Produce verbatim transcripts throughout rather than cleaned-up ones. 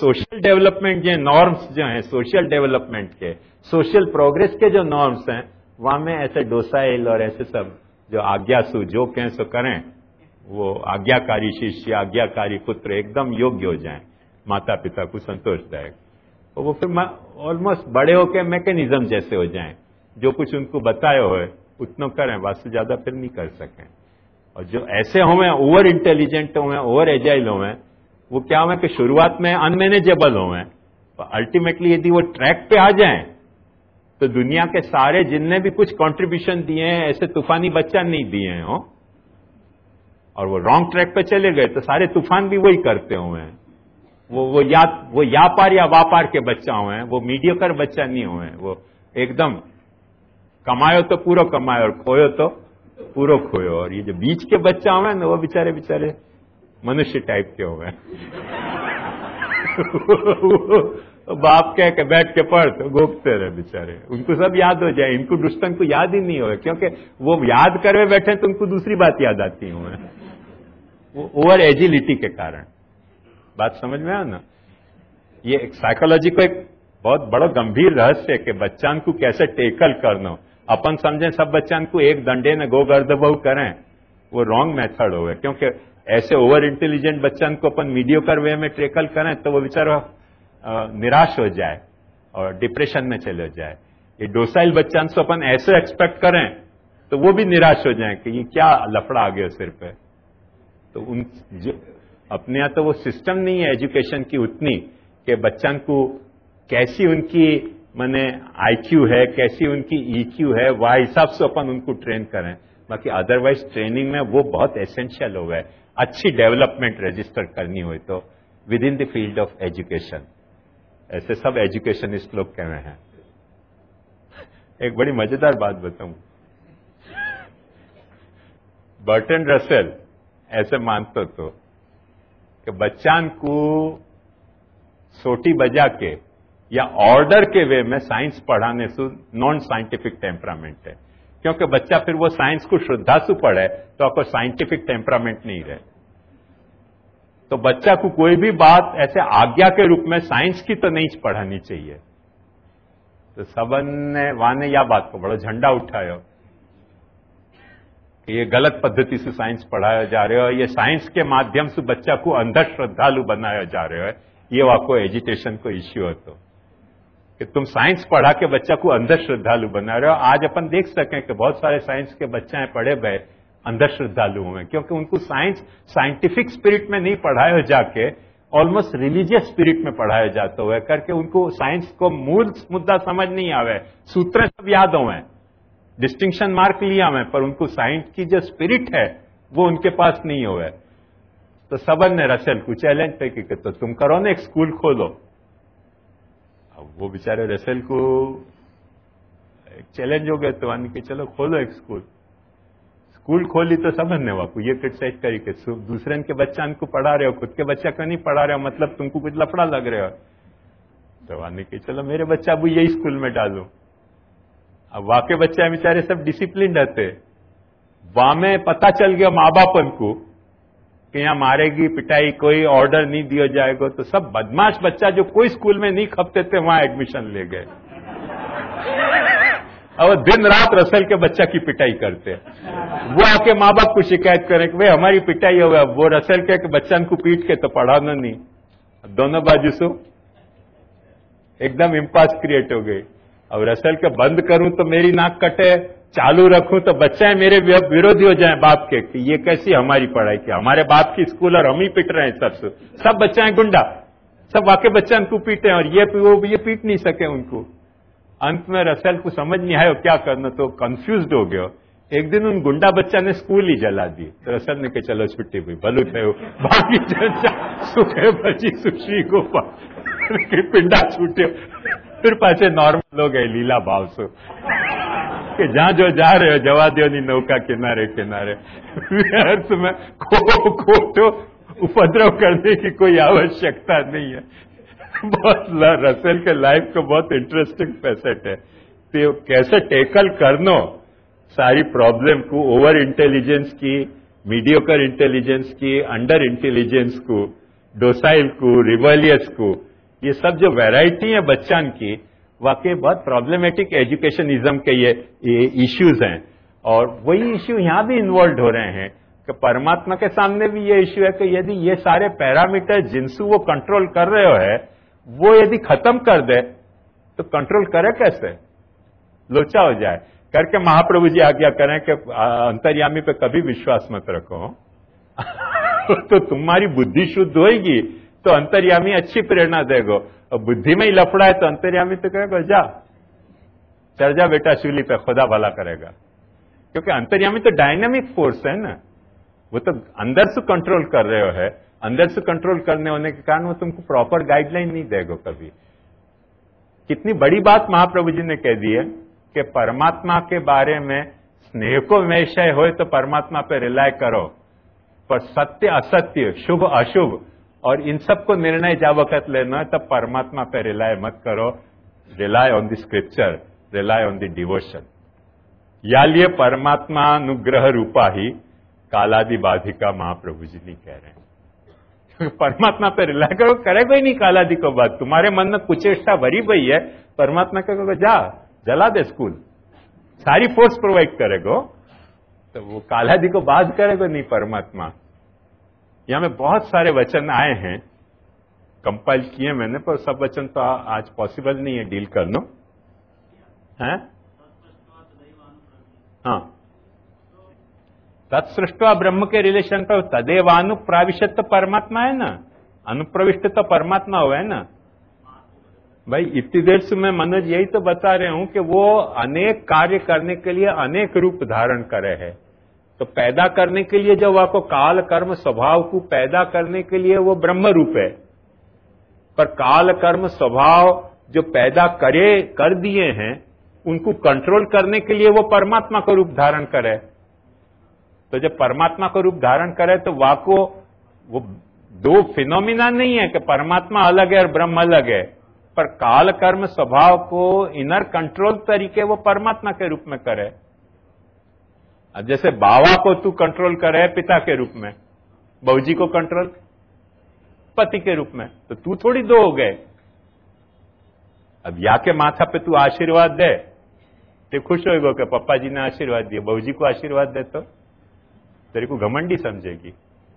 Social development जो norms जो हैं, सोशल डेवलपमेंट के, सोशल प्रोग्रेस के जो नॉर्म्स हैं, वहां में ऐसे डोसाइल और ऐसे सब जो आज्ञासु जो कहें सो करें, वो आज्ञाकारी शिष्य, आज्ञाकारी पुत्र एकदम योग्य हो जाएं, माता पिता को संतोषदायक, तो वो फिर ऑलमोस्ट बड़े होके मैकेनिज्म जैसे हो जाएं, जो कुछ उनको बताए हुए उतना करें, वास्तव ज्यादा फिर नहीं कर सकें। और जो ऐसे हों, ओवर इंटेलिजेंट हों, ओवर एजाइल हों, वो क्या हुए कि शुरुआत में अनमैनेजेबल हों, तो अल्टीमेटली यदि वो ट्रैक पे आ जाएं तो दुनिया के सारे जिनने भी कुछ कंट्रीब्यूशन दिए हैं, ऐसे तूफानी बच्चा नहीं दिए हैं हो, और वो रॉन्ग ट्रैक पे चले गए तो सारे तूफान भी वही करते हुए हैं। वो वो या वो या पार या वापार के बच्चा हुए हैं, वो मीडियोकर बच्चा नहीं हुए हैं, वो एकदम कमायो तो पूरा कमायो और खोयो तो पूरा खोयो। और ये जो बीच के बच्चा हुए हैं ना, वो बेचारे बेचारे मनुष्य टाइप के हुए हैं। बाप कह के बैठ के पढ़ तो गोपते रहे बेचारे, उनको सब याद हो जाए, इनको दुश्मन को याद ही नहीं हो, क्योंकि वो याद करे बैठे तो उनको दूसरी बात याद आती हुए, वो ओवर एजिलिटी के कारण। बात समझ में आया ना? ये एक साइकोलॉजी को एक बहुत बड़ा गंभीर रहस्य है कि बच्चान को कैसे टेकल करना। अपन समझें सब बच्चान को एक दंडे न गो गर्दबहू करें, वो रॉन्ग मेथड हो, क्योंकि ऐसे ओवर इंटेलिजेंट बच्चन को अपन मीडियोकर वे में टेकल करें तो वो बेचारा निराश हो जाए और डिप्रेशन में चले जाए। ये डोसाइल बच्चन से अपन ऐसे एक्सपेक्ट करें तो वो भी निराश हो जाए कि ये क्या लफड़ा आ गया सिर पे। तो उन जो अपने यहाँ तो वो सिस्टम नहीं है एजुकेशन की उतनी कि बच्चन को कैसी उनकी माने आईक्यू है, कैसी उनकी ईक्यू है, वह हिसाब से अपन उनको ट्रेन करें। बाकी अदरवाइज ट्रेनिंग में वो बहुत एसेंशियल हो गए, अच्छी डेवलपमेंट रजिस्टर करनी हो तो within the field of education. ऐसे सब एजुकेशनिस्ट लोग कह रहे हैं। एक बड़ी मजेदार बात बताऊं, बर्टन रसेल ऐसे मानते तो कि बच्चान को सोटी बजा के या ऑर्डर के वे में साइंस पढ़ाने से नॉन साइंटिफिक टेम्परामेंट है, क्योंकि बच्चा फिर वो साइंस को श्रद्धासु पढ़े तो आपको साइंटिफिक टेम्परामेंट नहीं रहे। तो बच्चा को कोई भी बात ऐसे आज्ञा के रूप में साइंस की तो नहीं पढ़ानी चाहिए। तो सबन ने वहां ने यह बात को बड़ा झंडा उठाया कि ये गलत पद्धति से साइंस पढ़ाया जा रहा है, ये साइंस के माध्यम से बच्चा को अंधर श्रद्धालु बनाया जा रहा है। ये आपको एजुकेशन को इश्यू है तो कि तुम साइंस पढ़ा के बच्चा को अंधर श्रद्धालु बना रहे हो। आज अपन देख सकें कि बहुत सारे साइंस के बच्चे हैं पढ़े गए अंधर श्रद्धालु हुए, क्योंकि उनको साइंस साइंटिफिक स्पिरिट में नहीं पढ़ाया जाके ऑलमोस्ट रिलीजियस स्पिरिट में पढ़ाया जाता हुआ करके उनको साइंस को मूल मुद्दा समझ नहीं आवे, सूत्र सब याद हुए, डिस्टिंक्शन मार्क लिया हुए, पर उनको साइंस की जो स्पिरिट है वो उनके पास नहीं हुआ। तो सबन ने रसेल को चैलेंज पे कि तो तुम करो ना एक स्कूल खोलो। अब वो बेचारे रसेल को एक चैलेंज हो गया तो आने के चलो खोलो एक स्कूल। स्कूल खोली तो समझ ने वापू ये क्रिटिसाइज करी कि दूसरे के बच्चा को पढ़ा रहे हो, खुद के बच्चा को नहीं पढ़ा रहे हो, मतलब तुमको कुछ लफड़ा लग रहा हो। तो आने के चलो मेरे बच्चा अब यही स्कूल में डालो। अब वाके बच्चे बेचारे सब डिसिप्लिन रहते, वहां में पता चल गया माँ बापन को कि यहाँ मारेगी पिटाई, कोई ऑर्डर नहीं दिया जाएगा, तो सब बदमाश बच्चा जो कोई स्कूल में नहीं खपते थे वहां एडमिशन ले गए। और दिन रात रसेल के बच्चा की पिटाई करते, वो आके माँ बाप को शिकायत करें कि भाई हमारी पिटाई होगा, वो रसेल के बच्चन को पीट के तो पढ़ाना नहीं। दोनों बाजू से एकदम इम्पास क्रिएट हो गई। अब रसेल के बंद करूं तो मेरी नाक कटे, चालू रखूं तो बच्चे मेरे विरोधी हो जाएं बाप के कि ये कैसी हमारी पढ़ाई की, हमारे बाप की स्कूल और हम ही पिट रहे हैं सबसे, सब बच्चे हैं गुंडा, सब वाके बच्चे उनको पीटे और ये वो ये पीट नहीं सके उनको। अंत में रसेल को समझ नहीं आया क्या करना, तो कंफ्यूज हो गया। एक दिन उन गुंडा बच्चा ने स्कूल ही जला दी, तो रसेल ने कहा चलो छुट्टी हुई भलू थे बाकी सुखे बची सुशी गोपाल पिंडा छूटे, फिर पाछे नॉर्मल हो गए लीला भाव से कि जहां जो जा रहे हो जवा दो नी नौका किनारे किनारे। अर्थ में खो खो तो उपद्रव करने की कोई आवश्यकता नहीं है। बहुत रसेल के लाइफ का बहुत इंटरेस्टिंग फैसेट है, तो कैसे टेकल करनो सारी प्रॉब्लम को, ओवर इंटेलिजेंस की, मीडियोकर इंटेलिजेंस की, अंडर इंटेलिजेंस को, डोसाइल को, रिवलियस को, ये सब जो वैरायटी है बच्चन की, वाकई बहुत प्रॉब्लमेटिक एजुकेशनिज्म के ये, ये इश्यूज हैं। और वही इश्यू यहां भी इन्वॉल्व हो रहे हैं कि परमात्मा के सामने भी ये इश्यू है कि यदि ये सारे पैरामीटर जिनसे वो कंट्रोल कर रहे हो है, वो यदि खत्म कर दे तो कंट्रोल करे कैसे, लोचा हो जाए। करके महाप्रभु जी आज्ञा करें कि अंतर्यामी पे कभी विश्वास मत रखो तो तुम्हारी बुद्धि शुद्ध होगी तो अंतर्यामी अच्छी प्रेरणा देगो, और बुद्धि में ही लफड़ा है तो अंतर्यामी तो कहेगा जा चढ़ जा बेटा शूली पे, खुदा भला करेगा। क्योंकि अंतर्यामी तो डायनामिक फोर्स है ना, वो तो अंदर से कंट्रोल कर रहे हो है, अंदर से कंट्रोल करने होने के कारण वो तुमको प्रॉपर गाइडलाइन नहीं देगा कभी। कितनी बड़ी बात महाप्रभु जी ने कह दी है कि परमात्मा के बारे में स्नेह को विषय हो तो परमात्मा पे रिलाय करो, पर सत्य असत्य शुभ अशुभ और इन सब को निर्णय जा वक्त लेना है तब परमात्मा पे रिलाय मत करो। Rely on the scripture, rely on the devotion. यालिए परमात्मा अनुग्रह रूपा ही कालादि बाधिका महाप्रभु जी नहीं कह रहे हैं। परमात्मा पे रिलाय करो, करेगा ही नहीं कालादि को बात। तुम्हारे मन में कुचेष्टा भरी भई है, परमात्मा कहेगा जा जला दे स्कूल, सारी फोर्स प्रोवाइड करेगा, तो वो कालादि को बाध करेगा नहीं परमात्मा। यहां में बहुत सारे वचन आए हैं, कंपाइल किए मैंने, पर सब वचन तो आज पॉसिबल नहीं है डील करना है। हाँ, तत्सृष्टवा ब्रह्म के रिलेशन पर तदेवानुप्राविशत तो परमात्मा है ना, अनुप्रविष्ट तो परमात्मा हुआ है ना भाई। इतनी देर से मैं मनोज यही तो बता रहे हूं कि वो अनेक कार्य करने के लिए अनेक रूप धारण करे है। तो पैदा करने के लिए जब आपको काल कर्म स्वभाव को पैदा करने के लिए वो ब्रह्म रूप है, पर काल कर्म स्वभाव जो पैदा करे कर दिए हैं उनको कंट्रोल करने के लिए वो परमात्मा का रूप धारण करे। तो जब परमात्मा का रूप धारण करे तो वाको वो दो फिनोमिना नहीं है कि परमात्मा अलग है और ब्रह्म अलग है, पर काल कर्म स्वभाव को इनर कंट्रोल तरीके वो परमात्मा के रूप में करे। अब जैसे बाबा को तू कंट्रोल करे पिता के रूप में, बहूजी को कंट्रोल पति के रूप में, तो तू थोड़ी दो हो गए। अब या के माथा पे तू आशीर्वाद दे तो खुश होएगा कि पप्पा जी ने आशीर्वाद दिया, बहूजी को आशीर्वाद दे तो तेरे को घमंडी समझेगी।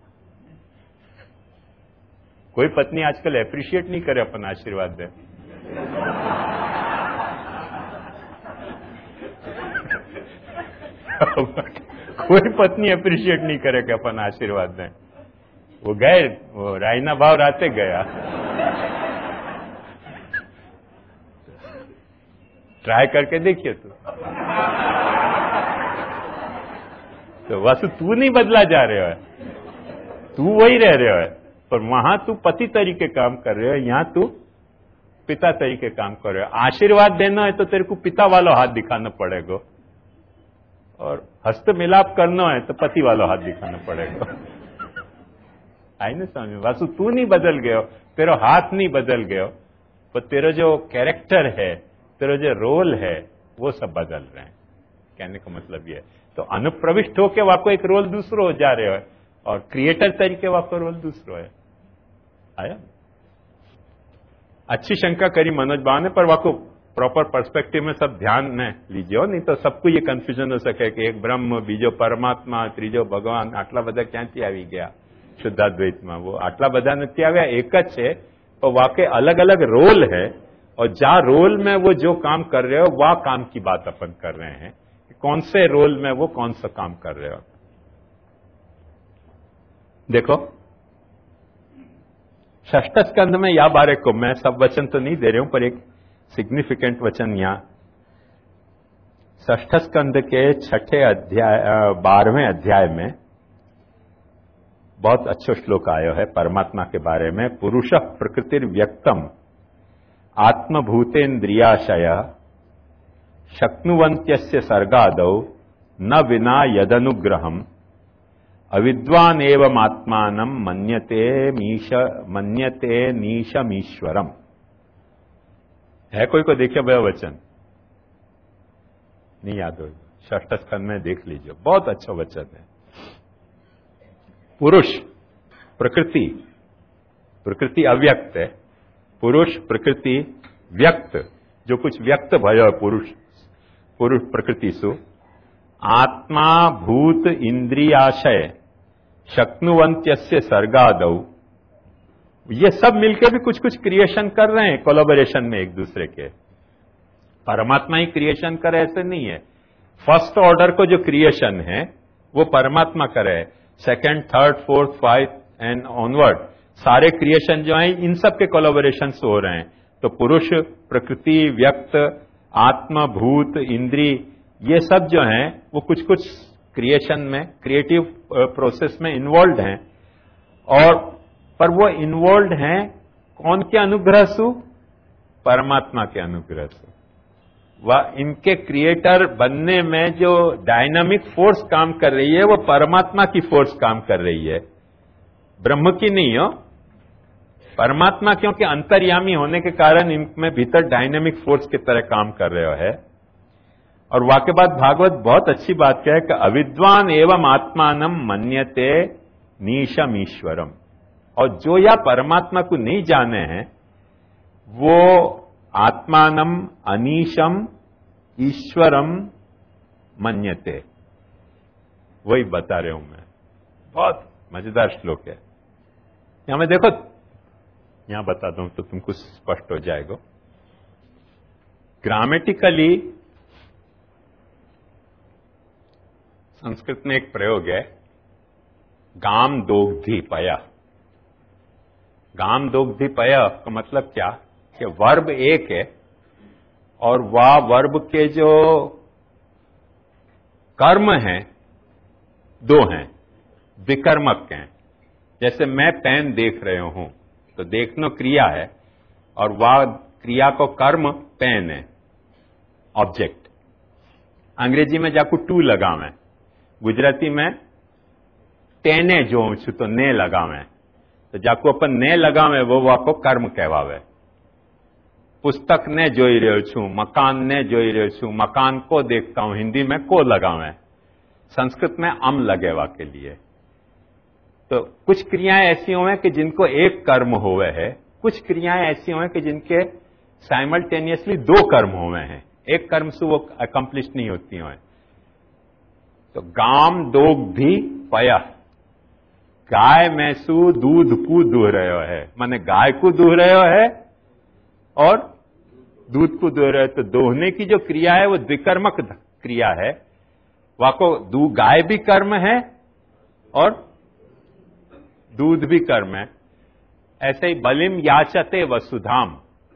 कोई पत्नी आजकल एप्रिशिएट नहीं करे अपन आशीर्वाद दे। कोई पत्नी अप्रिशिएट नहीं करे कि अपन आशीर्वाद दें। वो गए, वो रायना भाव राते गया। ट्राई करके देखिए तू तो वैसे तू नहीं बदला जा रहा है, तू वही रह रहा है, पर वहां तू पति तरीके काम कर रहे हो, यहां तू पिता तरीके काम कर रहे हो। आशीर्वाद देना है तो तेरे को पिता वाला हाथ दिखाना पड़ेगा, और हस्त मिलाप करना है तो पति वाला हाथ दिखाना पड़ेगा। आई ना समझ? वासु तू नहीं बदल गयो, तेरा हाथ नहीं बदल गयो, पर तेरा जो कैरेक्टर है, तेरा जो रोल है, वो सब बदल रहे हैं। कहने का मतलब ये है। तो अनुप्रविष्ट होके वाको एक रोल दूसरो हो जा रहे हो, और क्रिएटर तरीके वाको रोल दूसरो है। आया? अच्छी शंका करी मनोज बा ने, पर वाको प्रॉपर पर्सपेक्टिव में सब ध्यान में लीजिए, नहीं तो सबको ये कंफ्यूजन हो सके कि एक ब्रह्म, बीजो परमात्मा, त्रीजो भगवान, आटला बधा क्यांथी आवी गया शुद्धाद्वैत में। वो आटला बधा नहीं आव्या, एक ज छे, पर वाके अलग अलग रोल है, और जा रोल में वो जो काम कर रहे हो वह काम की बात अपन कर रहे हैं, कौन से रोल में वो कौन सा काम कर रहे हो। देखो षष्ठ स्कंध में या बारे को मैं सब वचन तो नहीं दे रहा हूं, पर एक सिग्निफिकेंट वचन यहां षष्ठ स्कंद के छठे अध्याय बारहवें अध्याय में बहुत अच्छा श्लोक आयो है परमात्मा के बारे में। पुरुष प्रकृतिर व्यक्तम आत्मभूतेन्द्रियाशय शक्नुवन्त्यस्य सर्गादौ न विना यदनुग्रहम अविद्वान एवं आत्मानं मन्यते मीश मन्यते नीशमीश्वरम। है कोई को देखिए वह वचन? नहीं याद हो? षष्ठ स्कंद में देख लीजिए, बहुत अच्छा वचन है। पुरुष प्रकृति, प्रकृति अव्यक्त है, पुरुष प्रकृति व्यक्त जो कुछ व्यक्त भयो पुरुष पुरुष प्रकृति सु आत्मा भूत इंद्रियाशय शक्नुवंत्यस्य सर्गादौ, ये सब मिलकर भी कुछ कुछ क्रिएशन कर रहे हैं कोलैबोरेशन में एक दूसरे के। परमात्मा ही क्रिएशन करे ऐसे नहीं है। फर्स्ट ऑर्डर को जो क्रिएशन है वो परमात्मा करे, second third fourth five and onward सारे क्रिएशन जो हैं इन सब के कोलैबोरेशन से हो रहे हैं। तो पुरुष प्रकृति व्यक्त आत्मा भूत इंद्री ये सब जो हैं वो कुछ कुछ क्रिएशन में क्रिएटिव प्रोसेस में इन्वॉल्व हैं, और पर वो इन्वॉल्व हैं कौन के अनुग्रह से? परमात्मा के अनुग्रह से। वह इनके क्रिएटर बनने में जो डायनामिक फोर्स काम कर रही है वो परमात्मा की फोर्स काम कर रही है, ब्रह्म की नहीं हो। परमात्मा क्योंकि अंतर्यामी होने के कारण इनमें भीतर डायनामिक फोर्स की तरह काम कर रहे हो है। और वाक्य बाद भागवत बहुत अच्छी बात कहे कि अविद्वान एवं आत्मानम मन्यते नीशम ईश्वरम, और जो या परमात्मा को नहीं जाने हैं वो आत्मानम अनीशम ईश्वरम मन्यते, वही बता रहे हूं मैं। बहुत मजेदार श्लोक है। यहां में देखो, यहां बता दूं तो तुमको स्पष्ट हो जाएगा। ग्रामेटिकली संस्कृत में एक प्रयोग है, गाम दोग्धि पया। गाम दोग्धि पया का मतलब क्या कि वर्ब एक है और वह वर्ब के जो कर्म हैं दो हैं, विकर्मक हैं। जैसे मैं पेन देख रहे हूं तो देखना क्रिया है और वह क्रिया को कर्म पेन है, ऑब्जेक्ट। अंग्रेजी में जाकू टू लगावे, गुजराती में तेने जो छू तो ने लगावे, तो जाकू अपन ने लगावे वो वाको कर्म कहवावे। पुस्तक ने जोई रह्यो छू, मकान ने जोई रह्यो छू, मकान को देखता हूं, हिंदी में को लगावे, संस्कृत में अम लगेवा के लिए। तो कुछ क्रियाएं ऐसी हुए कि जिनको एक कर्म हुए है, कुछ क्रियाएं ऐसी हुए कि जिनके साइमल्टेनियसली दो कर्म हुए हैं, एक कर्म से वो अकम्प्लिश नहीं होती हुए। तो गाम दोग्धि पया, गाय में सु दूध को दूह रहे है, माने गाय को दूह रहे है और दूध को दूह रहे हो। तो दोहने की जो क्रिया है वो द्विकर्मक क्रिया है, वाको दू गाय भी कर्म है और दूध भी कर्म है। ऐसे ही बलिम याचते वसुधाम,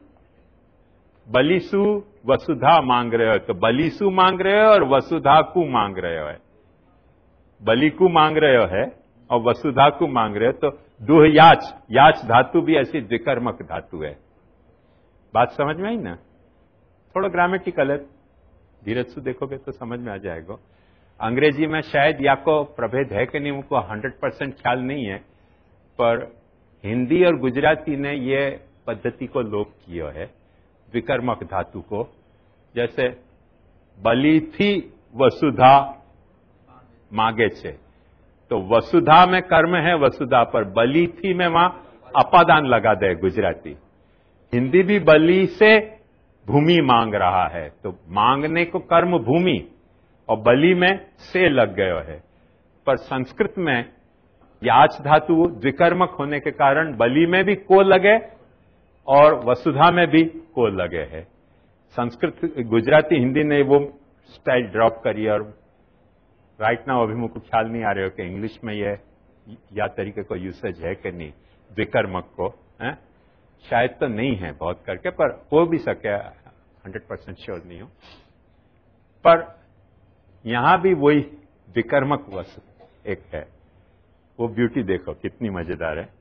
बलिसु वसुधा मांग रहे हो, तो बलिसु मांग रहे हो और वसुधा को मांग रहे हो है। बलि को मांग रहे हो है और वसुधा को मांग रहे हो। तो दुह याच, याच धातु भी ऐसी द्विकर्मक धातु है। बात समझ में आई ना? थोड़ा ग्रामेटिकल है, धीरज से देखोगे तो समझ में आ जाएगा। अंग्रेजी में शायद या को प्रभेद है कि नहीं उनको हंड्रेड परसेंट ख्याल नहीं है, पर हिंदी और गुजराती ने ये पद्धति को लोप किया है विकर्मक धातु को। जैसे बलि थी वसुधा मांगे छे, तो वसुधा में कर्म है वसुधा पर, बलि थी में वहां अपादान लगा दे गुजराती। हिंदी भी बलि से भूमि मांग रहा है, तो मांगने को कर्म भूमि और बलि में से लग गयो है। पर संस्कृत में याच धातु द्विकर्मक होने के कारण बलि में भी को लगे और वसुधा में भी को लगे है। संस्कृत गुजराती हिंदी ने वो स्टाइल ड्रॉप करी और राइट नाउ अभी मुझको ख्याल नहीं आ रहे हो कि इंग्लिश में ये या तरीके को यूसेज है कि नहीं द्विकर्मक को है? शायद तो नहीं है बहुत करके, पर हो भी सके, हंड्रेड परसेंट श्योर नहीं हो। पर यहां भी वही विकर्मक वस्तु एक है। वो ब्यूटी देखो कितनी मजेदार है।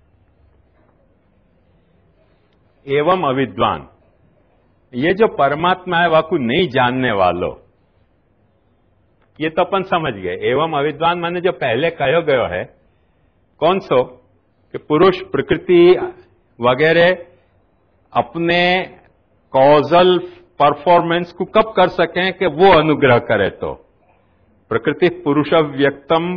एवं अविद्वान, ये जो परमात्मा है वाकू नहीं जानने वालों, ये तो अपन समझ गए। एवं अविद्वान माने जो पहले कहो गयो है कौन सो कि पुरुष प्रकृति वगैरह अपने कॉजल परफॉर्मेंस को कब कर सकें कि वो अनुग्रह करे। तो प्रकृति पुरुष व्यक्तम